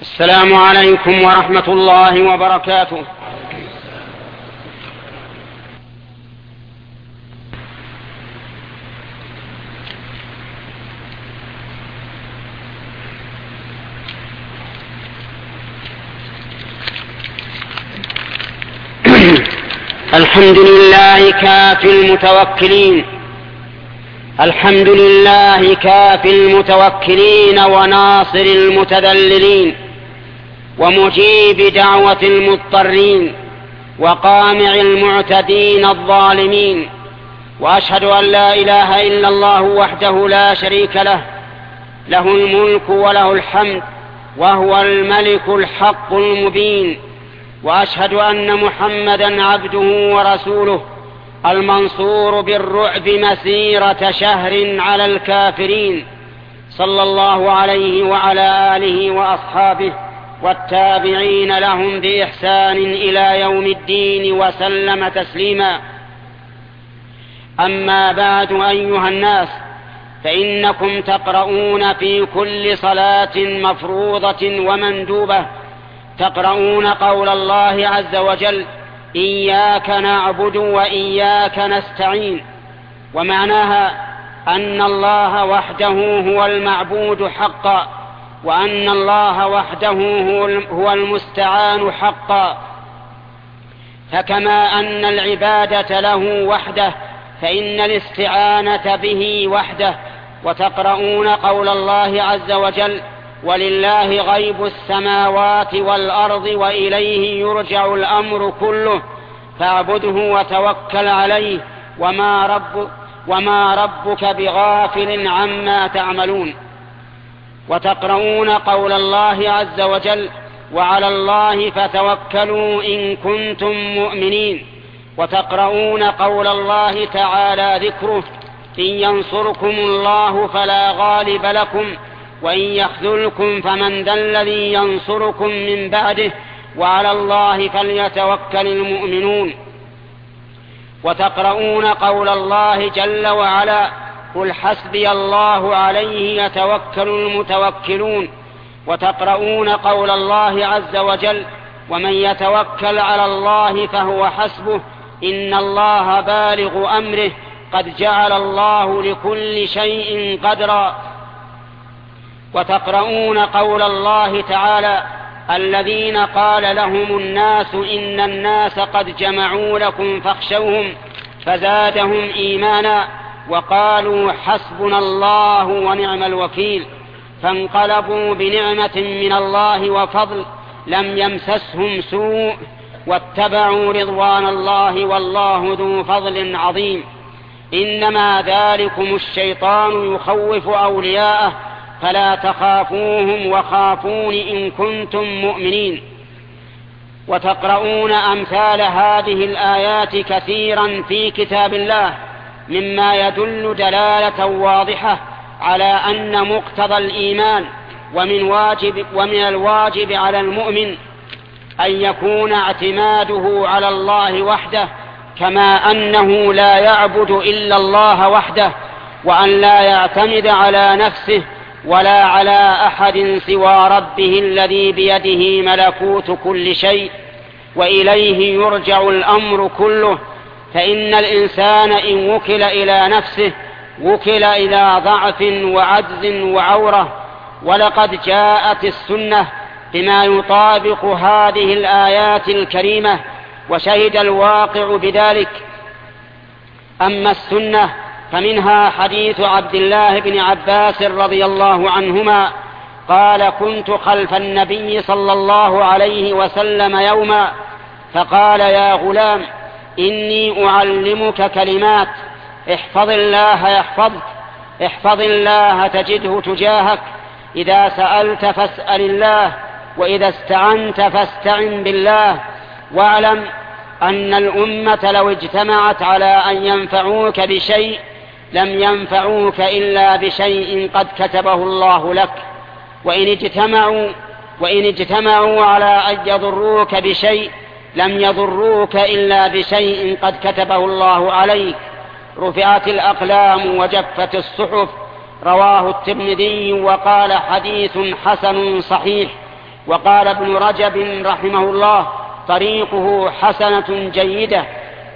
السلام عليكم ورحمة الله وبركاته. الحمد لله كافي المتوكلين، الحمد لله كافي المتوكلين وناصر المتذللين ومجيب دعوة المضطرين وقامع المعتدين الظالمين، وأشهد أن لا إله إلا الله وحده لا شريك له، له الملك وله الحمد وهو الملك الحق المبين، وأشهد أن محمدا عبده ورسوله المنصور بالرعب مسيرة شهر على الكافرين، صلى الله عليه وعلى آله وأصحابه والتابعين لهم بإحسان إلى يوم الدين وسلم تسليما. أما بعد أيها الناس، فإنكم تقرؤون في كل صلاة مفروضة ومندوبة تقرؤون قول الله عز وجل: إياك نعبد وإياك نستعين، ومعناها أن الله وحده هو المعبود حقا، وأن الله وحده هو المستعان حقا. فكما أن العبادة له وحده فإن الاستعانة به وحده. وتقرؤون قول الله عز وجل: ولله غيب السماوات والأرض وإليه يرجع الأمر كله فاعبده وتوكل عليه وما ربك بغافل عما تعملون. وتقرؤون قول الله عز وجل: وعلى الله فتوكلوا إن كنتم مؤمنين. وتقرؤون قول الله تعالى ذكره: إن ينصركم الله فلا غالب لكم وإن يخذلكم فمن ذا الذي ينصركم من بعده وعلى الله فليتوكل المؤمنون. وتقرؤون قول الله جل وعلا: قل حسبي الله عليه يتوكل المتوكلون. وتقرؤون قول الله عز وجل: ومن يتوكل على الله فهو حسبه إن الله بالغ أمره قد جعل الله لكل شيء قدرا. وتقرؤون قول الله تعالى: الذين قال لهم الناس إن الناس قد جمعوا لكم فاخشوهم فزادهم إيمانا وقالوا حسبنا الله ونعم الوكيل، فانقلبوا بنعمة من الله وفضل لم يمسسهم سوء واتبعوا رضوان الله والله ذو فضل عظيم. إنما ذلكم الشيطان يخوف أولياءه فلا تخافوهم وخافون إن كنتم مؤمنين. وتقرؤون أمثال هذه الآيات كثيرا في كتاب الله مما يدل دلالة واضحة على أن مقتضى الإيمان ومن الواجب على المؤمن أن يكون اعتماده على الله وحده، كما أنه لا يعبد إلا الله وحده، وأن لا يعتمد على نفسه ولا على أحد سوى ربه الذي بيده ملكوت كل شيء وإليه يرجع الأمر كله. فإن الإنسان إن وكل إلى نفسه وكل إلى ضعف وعجز وعورة. ولقد جاءت السنة بما يطابق هذه الآيات الكريمة وشهد الواقع بذلك. أما السنة فمنها حديث عبد الله بن عباس رضي الله عنهما قال: كنت خلف النبي صلى الله عليه وسلم يوما فقال: يا غلام إني أعلمك كلمات احفظ الله يحفظك، احفظ الله تجده تجاهك، إذا سألت فاسأل الله وإذا استعنت فاستعن بالله، واعلم أن الأمة لو اجتمعت على أن ينفعوك بشيء لم ينفعوك إلا بشيء قد كتبه الله لك، وإن اجتمعوا على أن يضروك بشيء لم يضروك إلا بشيء قد كتبه الله عليك. رفعت الأقلام وجفت الصحف. رواه الترمذي وقال: حديث حسن صحيح. وقال ابن رجب رحمه الله: طريقه حسنة جيدة.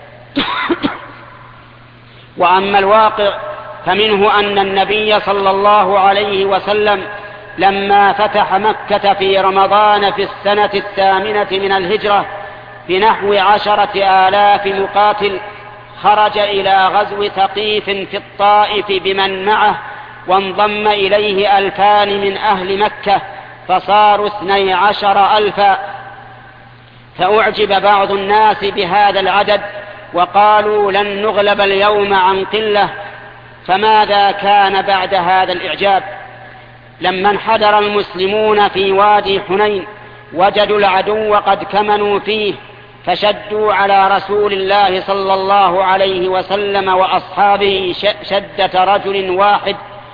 وأما الواقع فمنه أن النبي صلى الله عليه وسلم لما فتح مكة في رمضان في السنة 8 من الهجرة بنحو 10,000 مقاتل، خرج إلى غزو ثقيف في الطائف بمن معه، وانضم إليه 2,000 من أهل مكة، فصاروا 12,000. فأعجب بعض الناس بهذا العدد وقالوا: لن نغلب اليوم عن قلة. فماذا كان بعد هذا الإعجاب؟ لما انحدر المسلمون في وادي حنين وجدوا العدو قد كمنوا فيه، فشدوا على رسول الله صلى الله عليه وسلم وأصحابه شدة رجل واحد،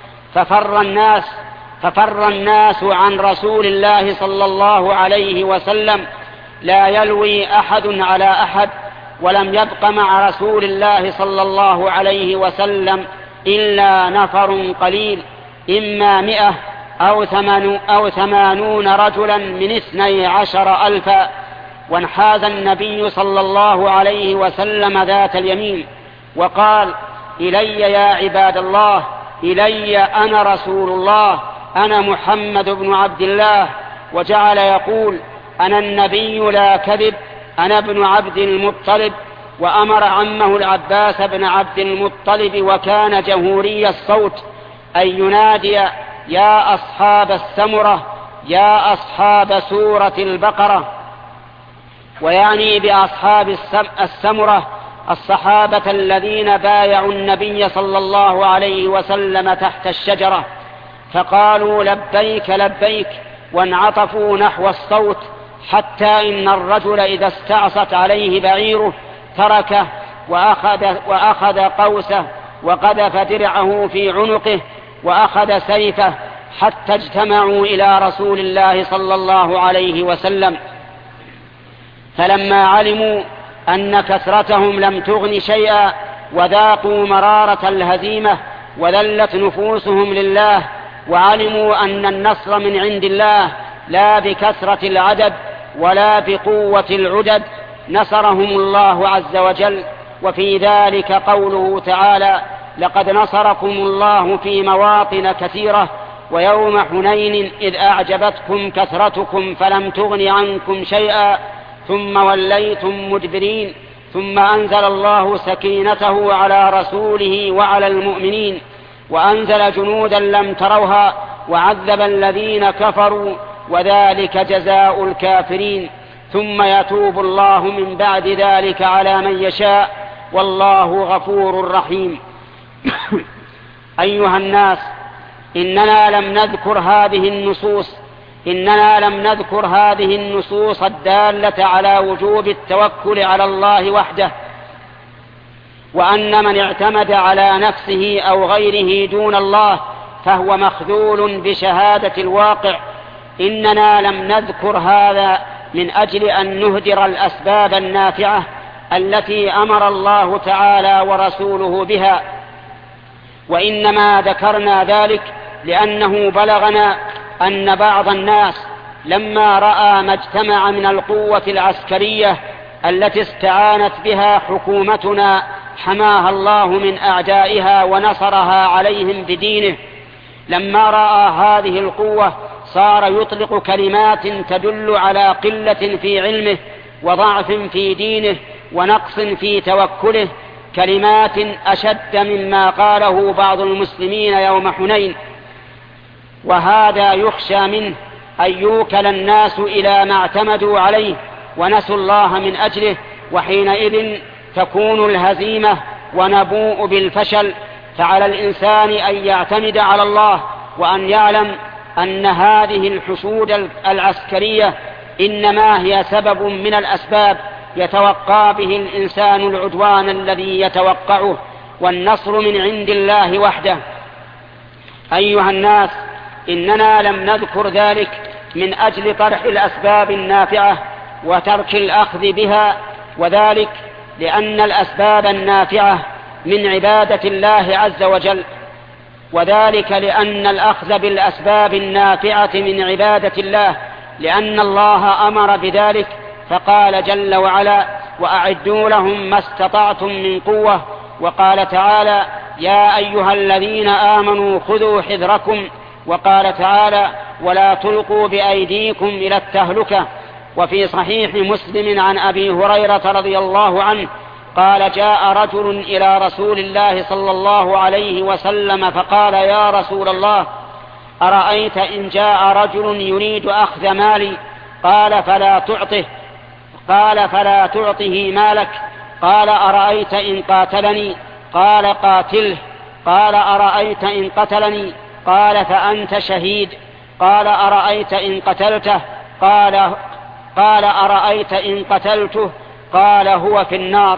ففر الناس عن رسول الله صلى الله عليه وسلم، لا يلوي أحد على أحد، ولم يبق مع رسول الله صلى الله عليه وسلم إلا نفر قليل، إما 100 أو 80 رجلا من 12,000. وانحاز النبي صلى الله عليه وسلم ذات اليمين وقال: إلي يا عباد الله، إلي أنا رسول الله، أنا محمد بن عبد الله. وجعل يقول: أنا النبي لا كذب، أنا ابن عبد المطلب. وأمر عمه العباس بن عبد المطلب، وكان جهوري الصوت، أن ينادي: يا أصحاب السمرة، يا أصحاب سورة البقرة. ويعني بأصحاب السمرة الصحابة الذين بايعوا النبي صلى الله عليه وسلم تحت الشجرة، فقالوا: لبيك لبيك، وانعطفوا نحو الصوت، حتى إن الرجل إذا استعصت عليه بعيره تركه وأخذ قوسه وقذف درعه في عنقه وأخذ سيفه، حتى اجتمعوا إلى رسول الله صلى الله عليه وسلم. فلما علموا أن كثرتهم لم تغن شيئا، وذاقوا مرارة الهزيمة، وذلت نفوسهم لله، وعلموا أن النصر من عند الله لا بكثرة العدد ولا بقوة العدد، نصرهم الله عز وجل. وفي ذلك قوله تعالى: لقد نصركم الله في مواطن كثيرة، ويوم حنين إذ أعجبتكم كثرتكم فلم تغن عنكم شيئا، ثم وليتم مدبرين. ثم أنزل الله سكينته على رسوله وعلى المؤمنين، وأنزل جنودا لم تروها، وعذب الذين كفروا، وذلك جزاء الكافرين. ثم يتوب الله من بعد ذلك على من يشاء، والله غفور رحيم. أيها الناس، إننا لم نذكر هذه النصوص الدالة على وجوب التوكل على الله وحده، وأن من اعتمد على نفسه أو غيره دون الله فهو مخذول بشهادة الواقع. إننا لم نذكر هذا من أجل أن نهدر الأسباب النافعة التي أمر الله تعالى ورسوله بها، وإنما ذكرنا ذلك لأنه بلغنا أن بعض الناس لما رأى ما اجتمع من القوة العسكرية التي استعانت بها حكومتنا حماها الله من أعدائها ونصرها عليهم بدينه، لما رأى هذه القوة صار يطلق كلمات تدل على قلة في علمه، وضعف في دينه، ونقص في توكله، كلمات أشد مما قاله بعض المسلمين يوم حنين. وهذا يخشى منه أن يوكل الناس إلى ما اعتمدوا عليه ونسوا الله من أجله، وحينئذ تكون الهزيمة ونبوء بالفشل. فعلى الإنسان أن يعتمد على الله، وأن يعلم أن هذه الحشود العسكرية إنما هي سبب من الأسباب يتوقع به الإنسان العدوان الذي يتوقعه، والنصر من عند الله وحده. أيها الناس، إننا لم نذكر ذلك من أجل طرح الأسباب النافعة وترك الأخذ بها، وذلك لأن الأسباب النافعة من عبادة الله عز وجل، وذلك لأن الأخذ بالأسباب النافعة من عبادة الله، لأن الله أمر بذلك، فقال جل وعلا: وأعدوا لهم ما استطعتم من قوة. وقال تعالى: يا أيها الذين آمنوا خذوا حذركم. وقال تعالى: ولا تلقوا بأيديكم إلى التهلكة. وفي صحيح مسلم عن أبي هريرة رضي الله عنه قال: جاء رجل إلى رسول الله صلى الله عليه وسلم فقال: يا رسول الله، أرأيت إن جاء رجل يريد أخذ مالي؟ قال: فلا تعطه. قال: فلا تعطه مالك. قال: أرأيت إن قاتلني؟ قال: قاتله. قال: أرأيت إن قتلني؟ قال: فأنت شهيد. قال: أرأيت إن قتلته؟ قال: أرأيت إن قتلته؟ قال: هو في النار.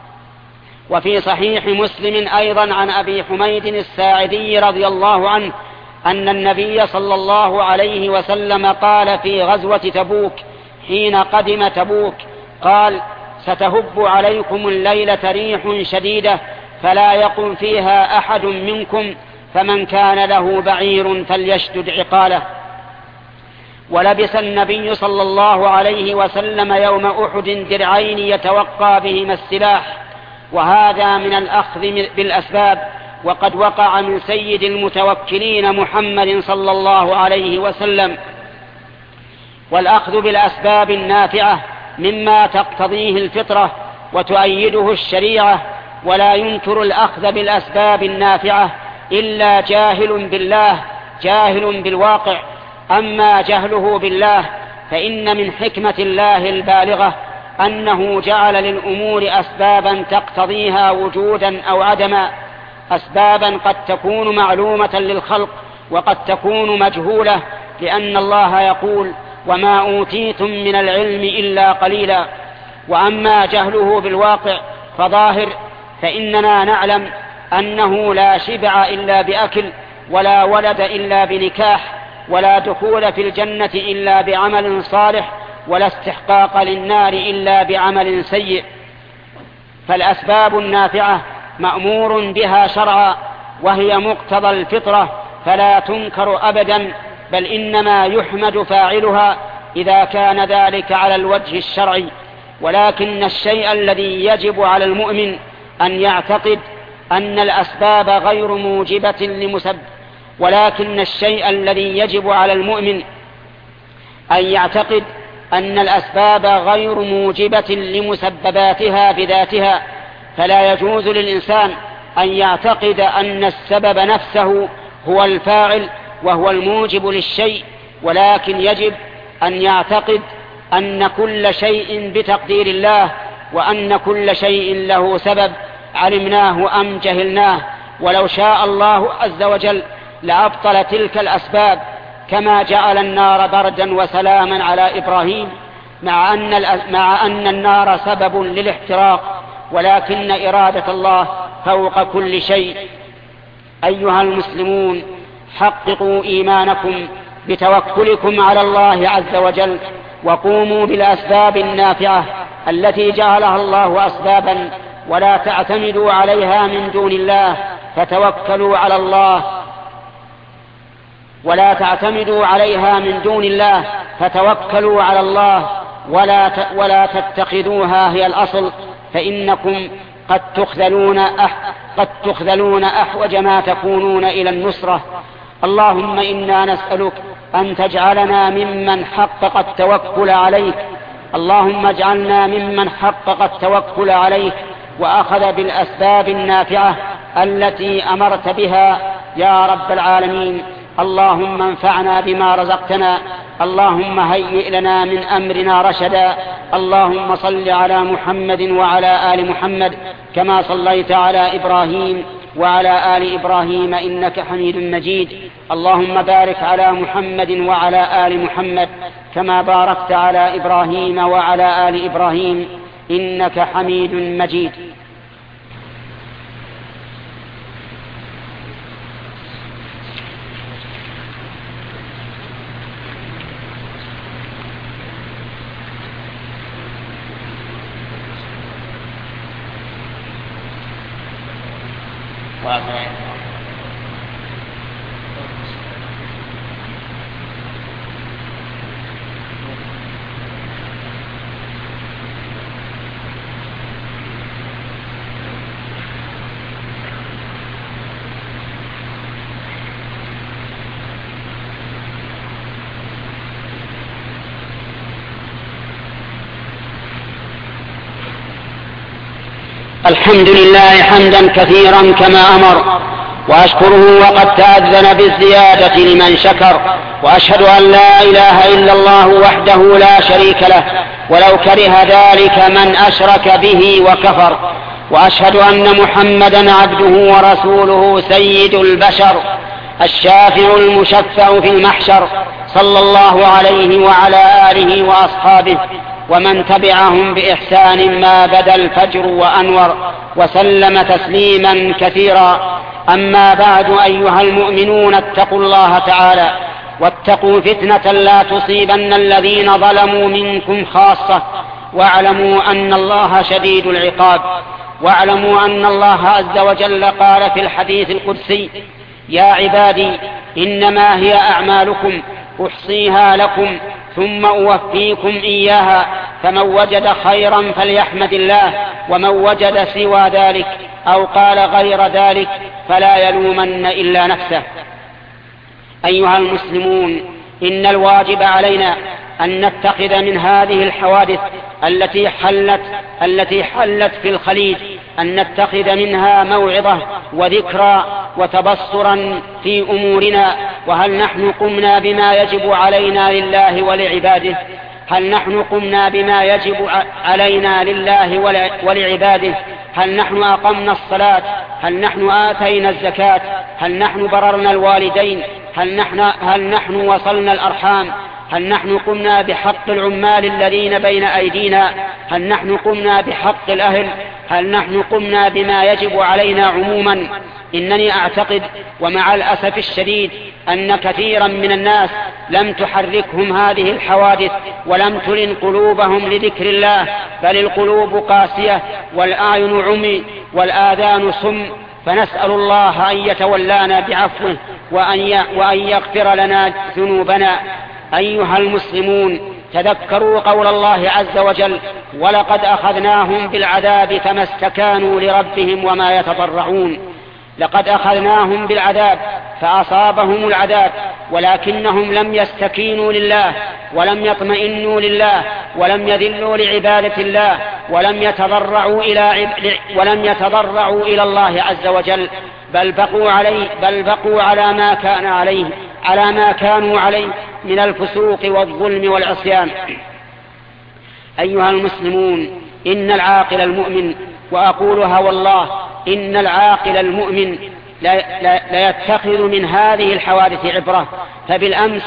وفي صحيح مسلم أيضا عن أبي حميد الساعدي رضي الله عنه أن النبي صلى الله عليه وسلم قال في غزوة تبوك حين قدم تبوك: قال: ستهب عليكم الليلة ريح شديدة فلا يقم فيها أحد منكم، فمن كان له بعير فليشدد عقاله. ولبس النبي صلى الله عليه وسلم يوم أحد درعين يتوقى بهما السلاح، وهذا من الأخذ بالأسباب، وقد وقع من سيد المتوكلين محمد صلى الله عليه وسلم. والأخذ بالأسباب النافعة مما تقتضيه الفطرة وتؤيده الشريعة، ولا ينكر الأخذ بالأسباب النافعة إلا جاهل بالله جاهل بالواقع. أما جهله بالله فإن من حكمة الله البالغة أنه جعل للأمور أسبابا تقتضيها وجودا أو عدما، أسبابا قد تكون معلومة للخلق وقد تكون مجهولة، لأن الله يقول: وما أوتيتم من العلم إلا قليلا. وأما جهله بالواقع فظاهر، فإننا نعلم أنه لا شبع إلا بأكل، ولا ولد إلا بنكاح، ولا دخول في الجنة إلا بعمل صالح، ولا استحقاق للنار إلا بعمل سيء. فالأسباب النافعة مأمور بها شرعا، وهي مقتضى الفطرة فلا تنكر أبدا، بل إنما يحمد فاعلها إذا كان ذلك على الوجه الشرعي. ولكن الشيء الذي يجب على المؤمن أن يعتقد أن الأسباب غير موجبة ولكن الشيء الذي يجب على المؤمن أن يعتقد أن الأسباب غير موجبة لمسبباتها بذاتها، فلا يجوز للإنسان أن يعتقد أن السبب نفسه هو الفاعل وهو الموجب للشيء، ولكن يجب أن يعتقد أن كل شيء بتقدير الله، وأن كل شيء له سبب علمناه أم جهلناه. ولو شاء الله عز وجل لأبطل تلك الأسباب، كما جعل النار بردا وسلاما على إبراهيم، مع أن النار سبب للاحتراق، ولكن إرادة الله فوق كل شيء. أيها المسلمون، حققوا إيمانكم بتوكلكم على الله عز وجل، وقوموا بالأسباب النافعة التي جعلها الله أسبابا، ولا تعتمدوا عليها من دون الله فتوكلوا على الله، ولا تعتمدوا عليها من دون الله فتوكلوا على الله، ولا تتخذوها هي الأصل، فإنكم قد تخذلون أحوج ما تكونون إلى النصرة. اللهم إنا نسألك أن تجعلنا ممن حقق التوكل عليك، اللهم اجعلنا ممن حقق التوكل عليك وأخذ بالأسباب النافعة التي أمرت بها يا رب العالمين. اللهم انفعنا بما رزقتنا، اللهم هيئ لنا من أمرنا رشدا. اللهم صل على محمد وعلى آل محمد كما صليت على إبراهيم وعلى آل إبراهيم إنك حميد مجيد. اللهم بارك على محمد وعلى آل محمد كما باركت على إبراهيم وعلى آل إبراهيم إنك حميد مجيد. الحمد لله حمدا كثيرا كما أمر، وأشكره وقد تأذن بالزيادة لمن شكر، وأشهد أن لا إله إلا الله وحده لا شريك له ولو كره ذلك من أشرك به وكفر، وأشهد أن محمدا عبده ورسوله سيد البشر الشافع المشفع في المحشر، صلى الله عليه وعلى آله وأصحابه ومن تبعهم بإحسان ما بدا الفجر وأنور، وسلم تسليما كثيرا. أما بعد، أيها المؤمنون، اتقوا الله تعالى واتقوا فتنة لا تصيبن الذين ظلموا منكم خاصة، واعلموا أن الله شديد العقاب. واعلموا أن الله عز وجل قال في الحديث القدسي: يا عبادي إنما هي أعمالكم أحصيها لكم ثم أوفيكم إياها، فمن وجد خيرا فليحمد الله، ومن وجد سوى ذلك أو قال غير ذلك فلا يلومن إلا نفسه. أيها المسلمون، إن الواجب علينا أن نتخذ من هذه الحوادث التي حلت في الخليج، أن نتخذ منها موعظة وذكرى وتبصرا في أمورنا. وهل نحن قمنا بما يجب علينا لله ولعباده؟ هل نحن قمنا بما يجب علينا لله ولعباده؟ هل نحن أقمنا الصلاة؟ هل نحن آتينا الزكاة؟ هل نحن بررنا الوالدين؟ هل نحن وصلنا الأرحام؟ هل نحن قمنا بحق العمال الذين بين أيدينا؟ هل نحن قمنا بحق الأهل؟ هل نحن قمنا بما يجب علينا عموما؟ إنني أعتقد ومع الأسف الشديد أن كثيرا من الناس لم تحركهم هذه الحوادث ولم تلن قلوبهم لذكر الله، بل القلوب قاسية والأعين عمي والآذان صم. فنسأل الله أن يتولانا بعفوه وأن يغفر لنا ذنوبنا. أيها المسلمون، تذكروا قول الله عز وجل: ولقد أخذناهم بالعذاب فما استكانوا لربهم وما يتضرعون. لقد أخذناهم بالعذاب فأصابهم العذاب، ولكنهم لم يستكينوا لله ولم يطمئنوا لله ولم يذلوا لعبادة الله ولم يتضرعوا إلى الله عز وجل، بل بقوا على ما كانوا عليه من الفسوق والظلم والعصيان. أيها المسلمون، إن العاقل المؤمن، وأقولها والله، إن العاقل المؤمن لا يتخذ من هذه الحوادث عبرة. فبالأمس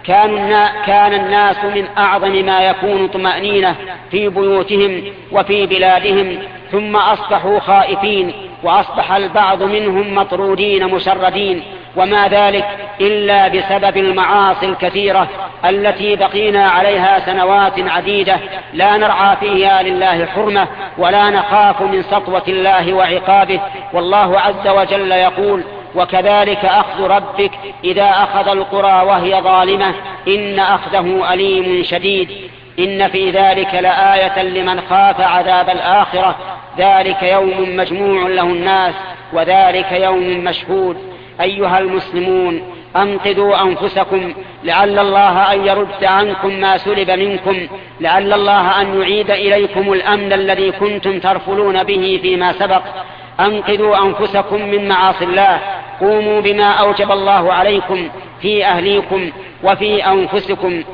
كان الناس من أعظم ما يكون طمأنينة في بيوتهم وفي بلادهم، ثم أصبحوا خائفين، وأصبح البعض منهم مطرودين مشردين، وما ذلك إلا بسبب المعاصي الكثيرة التي بقينا عليها سنوات عديدة لا نرعى فيها لله حرمة ولا نخاف من سطوة الله وعقابه. والله عز وجل يقول: وكذلك أخذ ربك إذا أخذ القرى وهي ظالمة إن أخذه أليم شديد. إن في ذلك لآية لمن خاف عذاب الآخرة، ذلك يوم مجموع له الناس وذلك يوم مشهود. أيها المسلمون، أنقذوا أنفسكم لعل الله أن يرد عنكم ما سلب منكم، لعل الله أن يعيد إليكم الأمن الذي كنتم ترفلون به فيما سبق. أنقذوا أنفسكم من معاصي الله، قوموا بما أوجب الله عليكم في أهليكم وفي أنفسكم.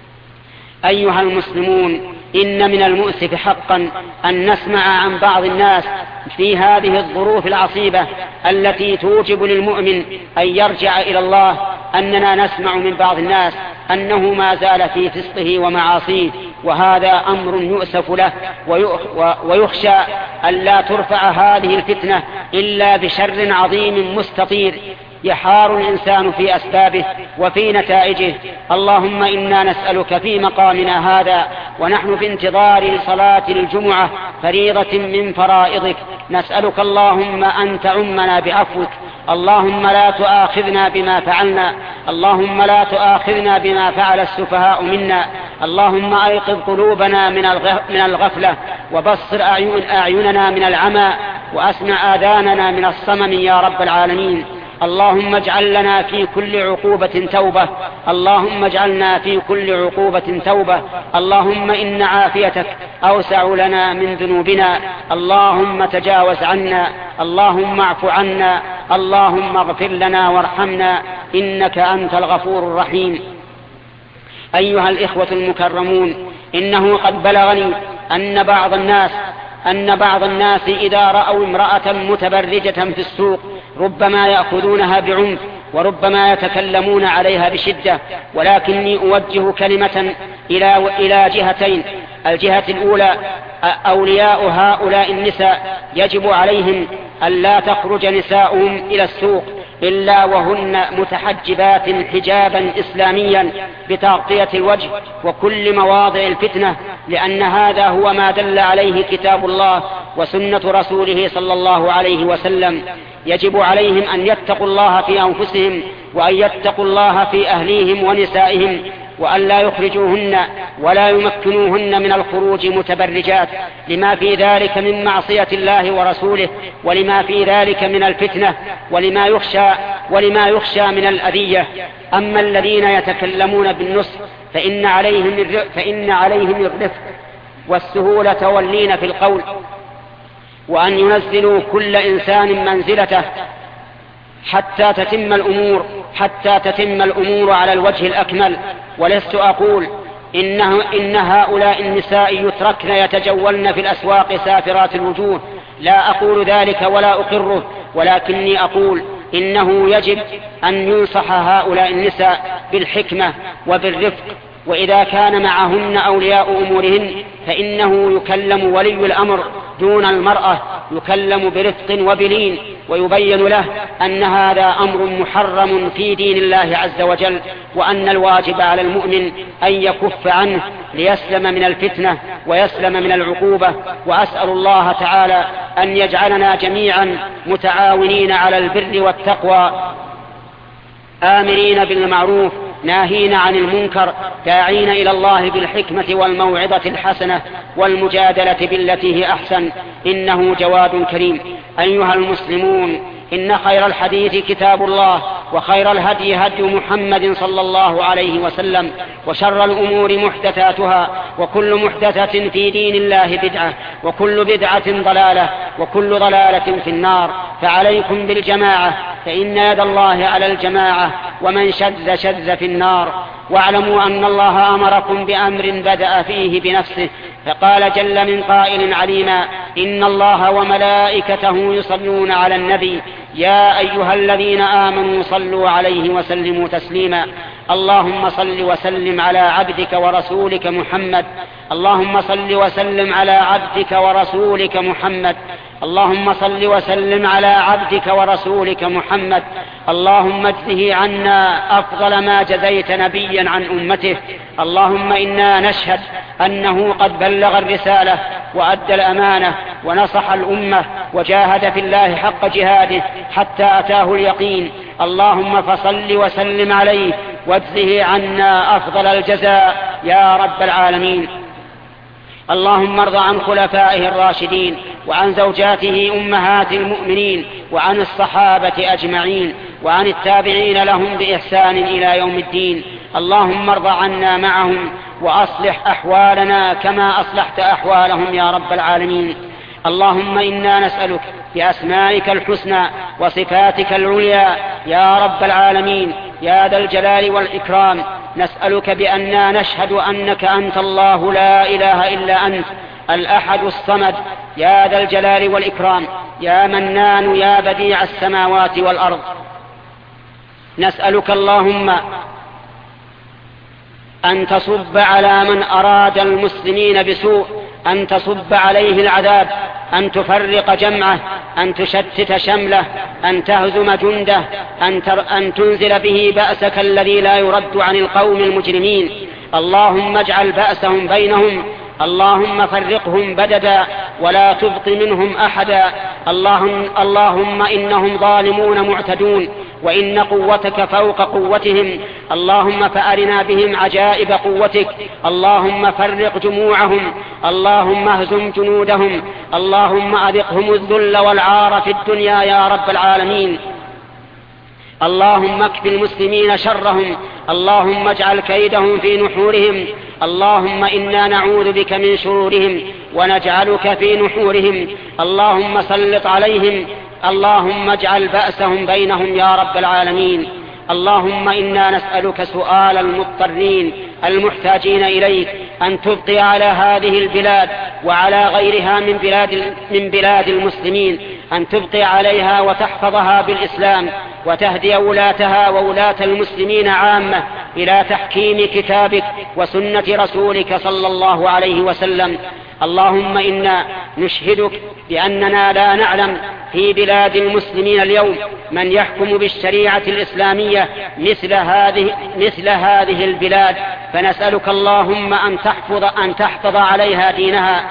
أيها المسلمون، إن من المؤسف حقا أن نسمع عن بعض الناس في هذه الظروف العصيبة التي توجب للمؤمن أن يرجع إلى الله، أننا نسمع من بعض الناس أنه ما زال في فسقه ومعاصيه، وهذا أمر يؤسف له، ويخشى أن لا ترفع هذه الفتنة إلا بشر عظيم مستطير يحار الإنسان في أسبابه وفي نتائجه. اللهم إنا نسألك في مقامنا هذا ونحن في انتظار صلاة الجمعة فريضة من فرائضك، نسألك اللهم أن تعمنا بعفوك. اللهم لا تؤاخذنا بما فعلنا، اللهم لا تؤاخذنا بما فعل السفهاء منا. اللهم أيقظ قلوبنا من الغفلة، وبصر أعيننا من العمى، وأسمع آذاننا من الصمم يا رب العالمين. اللهم اجعل لنا في كل عقوبة توبة، اللهم اجعلنا في كل عقوبة توبة. اللهم إن عافيتك أوسع لنا من ذنوبنا، اللهم تجاوز عنا، اللهم اعف عنا، اللهم اغفر لنا وارحمنا، إنك أنت الغفور الرحيم. أيها الإخوة المكرمون، إنه قد بلغني أن بعض الناس إذا رأوا امرأة متبرجة في السوق ربما يأخذونها بعنف وربما يتكلمون عليها بشدة، ولكني أوجه كلمة إلى جهتين. الجهة الأولى: أولياء هؤلاء النساء يجب عليهم أن لا تخرج نساؤهم إلى السوق إلا وهن متحجبات حجابا إسلاميا بتغطية الوجه وكل مواضع الفتنة، لأن هذا هو ما دل عليه كتاب الله وسنة رسوله صلى الله عليه وسلم. يجب عليهم أن يتقوا الله في أنفسهم وأن يتقوا الله في أهليهم ونسائهم، وأن لا يخرجوهن ولا يمكنوهن من الخروج متبرجات، لما في ذلك من معصية الله ورسوله، ولما في ذلك من الفتنة، ولما يخشى من الأذية. أما الذين يتكلمون بالنصح فإن عليهم الرفق والسهولة واللين في القول، وأن ينزلوا كل إنسان منزلته حتى تتم الأمور على الوجه الأكمل. ولست أقول إن هؤلاء النساء يتركن يتجولن في الأسواق سافرات الوجوه، لا أقول ذلك ولا أقره، ولكني أقول إنه يجب أن ينصح هؤلاء النساء بالحكمة وبالرفق، وإذا كان معهن أولياء أمورهن فإنه يكلم ولي الأمر دون المرأة، يكلم برفق وبلين، ويبين له أن هذا أمر محرم في دين الله عز وجل، وأن الواجب على المؤمن أن يكف عنه ليسلم من الفتنة ويسلم من العقوبة. وأسأل الله تعالى أن يجعلنا جميعا متعاونين على البر والتقوى، آمرين بالمعروف ناهين عن المنكر، داعين إلى الله بالحكمة والموعظة الحسنة والمجادلة بالتي هي أحسن، إنه جواد كريم. أيها المسلمون، إن خير الحديث كتاب الله، وخير الهدي هدي محمد صلى الله عليه وسلم، وشر الأمور محدثاتها، وكل محدثة في دين الله بدعة، وكل بدعة ضلالة، وكل ضلالة في النار. فعليكم بالجماعة، فإن يد الله على الجماعة، ومن شذ في النار. واعلموا أن الله أمركم بأمر بدأ فيه بنفسه، فقال جل من قائل عليما: إن الله وملائكته يصلون على النبي يا أيها الذين آمنوا صلوا عليه وسلموا تسليما. اللهم صل وسلم على عبدك ورسولك محمد، اللهم صل وسلم على عبدك ورسولك محمد، اللهم صل وسلم على عبدك ورسولك محمد. اللهم اجزه عنا أفضل ما جزيت نبيا عن أمته. اللهم إنا نشهد أنه قد بلغ الرسالة وأدى الأمانة ونصح الأمة وجاهد في الله حق جهاده حتى أتاه اليقين. اللهم فصل وسلم عليه واجزه عنا أفضل الجزاء يا رب العالمين. اللهم ارض عن خلفائه الراشدين، وعن زوجاته أمهات المؤمنين، وعن الصحابة أجمعين، وعن التابعين لهم بإحسان إلى يوم الدين. اللهم ارض عنا معهم، وأصلح أحوالنا كما أصلحت أحوالهم يا رب العالمين. اللهم إنا نسألك بأسمائك الحسنى وصفاتك العليا يا رب العالمين يا ذا الجلال والإكرام، نسألك بأننا نشهد أنك أنت الله لا إله إلا أنت الأحد الصمد يا ذا الجلال والإكرام، يا منان يا بديع السماوات والأرض. نسألك اللهم أن تصب على من أراد المسلمين بسوء، أن تصب عليه العذاب، أن تفرق جمعه، أن تشتت شمله، أن تهزم جنده، أن تنزل به بأسك الذي لا يرد عن القوم المجرمين. اللهم اجعل بأسهم بينهم، اللهم فرقهم بددا ولا تبق منهم أحدا. اللهم إنهم ظالمون معتدون، وإن قوتك فوق قوتهم. اللهم فأرنا بهم عجائب قوتك. اللهم فرق جموعهم، اللهم اهزم جنودهم، اللهم أذقهم الذل والعار في الدنيا يا رب العالمين. اللهم اكف المسلمين شرهم، اللهم اجعل كيدهم في نحورهم، اللهم إنا نعوذ بك من شرورهم ونجعلك في نحورهم، اللهم سلط عليهم، اللهم اجعل بأسهم بينهم يا رب العالمين. اللهم إنا نسألك سؤال المضطرين المحتاجين إليك أن تبقي على هذه البلاد وعلى غيرها من بلاد المسلمين، أن تبقي عليها وتحفظها بالإسلام، وتهدي ولاتها وولاة المسلمين عامة إلى تحكيم كتابك وسنة رسولك صلى الله عليه وسلم. اللهم إنا نشهدك بأننا لا نعلم في بلاد المسلمين اليوم من يحكم بالشريعة الإسلامية مثل هذه البلاد، فنسألك اللهم أن تحفظ عليها دينها.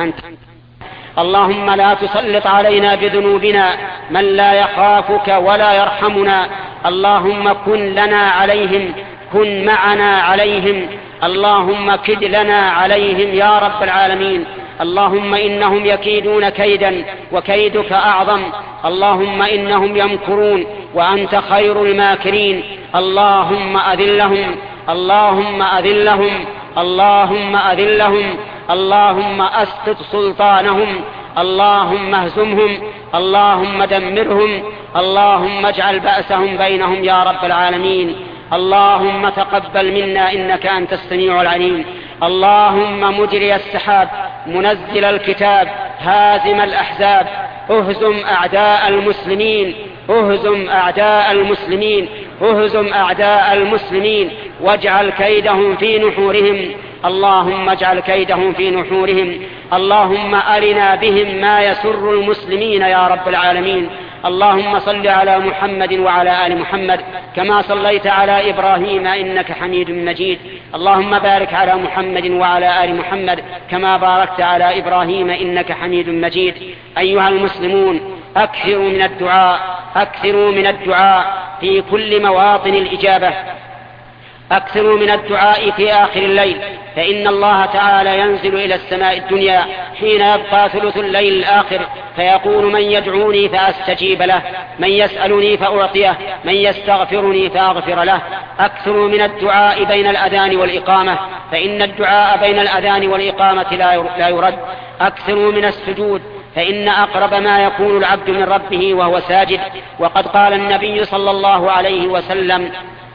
اللهم لا تسلط علينا بذنوبنا من لا يخافك ولا يرحمنا، اللهم كن لنا عليهم، كن معنا عليهم، اللهم كد لنا عليهم يا رب العالمين. اللهم إنهم يكيدون كيدا وكيدك أعظم، اللهم إنهم يمكرون وأنت خير الماكرين. اللهم أذلهم، اللهم أذلهم، اللهم أذلهم، اللهم أسقط سلطانهم، اللهم اهزمهم، اللهم دمرهم، اللهم اجعل بأسهم بينهم يا رب العالمين. اللهم تقبل منا إنك أنت السميع العليم. اللهم مجري السحاب، منزل الكتاب، هازم الأحزاب، اهزم أعداء المسلمين، اهزم أعداء المسلمين، اهزم أعداء المسلمين، واجعل كيدهم في نحورهم، اللهم اجعل كيدهم في نحورهم. اللهم أرنا بهم ما يسر المسلمين يا رب العالمين. اللهم صل على محمد وعلى آل محمد كما صليت على إبراهيم إنك حميد مجيد. اللهم بارك على محمد وعلى آل محمد كما باركت على إبراهيم إنك حميد مجيد. أيها المسلمون، أكثروا من الدعاء، أكثروا من الدعاء في كل مواطن الإجابة، أكثروا من الدعاء في آخر الليل، فإن الله تعالى ينزل إلى السماء الدنيا حين يبقى ثلث الليل الآخر فيقول: من يدعوني فأستجيب له، من يسألني فأعطيه، من يستغفرني فأغفر له. أكثروا من الدعاء بين الأذان والإقامة، فإن الدعاء بين الأذان والإقامة لا يرد. أكثروا من السجود، فإن أقرب ما يكون العبد من ربه وهو ساجد، وقد قال النبي صلى الله عليه وسلم: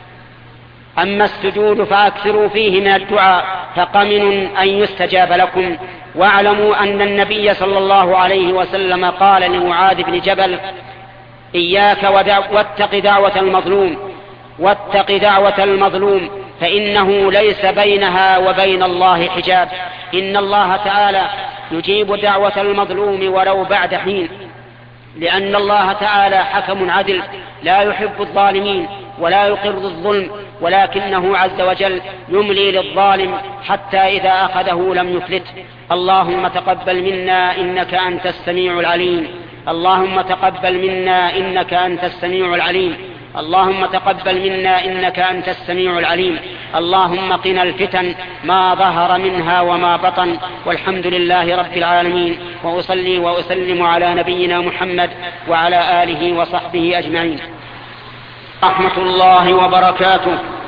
أما السجود فأكثروا فيه من الدعاء فقمن أن يستجاب لكم. واعلموا أن النبي صلى الله عليه وسلم قال لمعاذ بن جبل: إياك واتق دعوة المظلوم، واتق دعوة المظلوم فإنه ليس بينها وبين الله حجاب. إن الله تعالى يجيب دعوة المظلوم ولو بعد حين، لأن الله تعالى حكم عدل لا يحب الظالمين ولا يقر الظلم، ولكنه عز وجل يملي للظالم حتى إذا أخذه لم يفلته. اللهم تقبل منا إنك أنت السميع العليم، اللهم تقبل منا إنك أنت السميع العليم، اللهم تقبل منا إنك أنت السميع العليم. اللهم قنا الفتن ما ظهر منها وما بطن، والحمد لله رب العالمين. وأصلي وأسلم على نبينا محمد وعلى آله وصحبه أجمعين. رحمة الله وبركاته.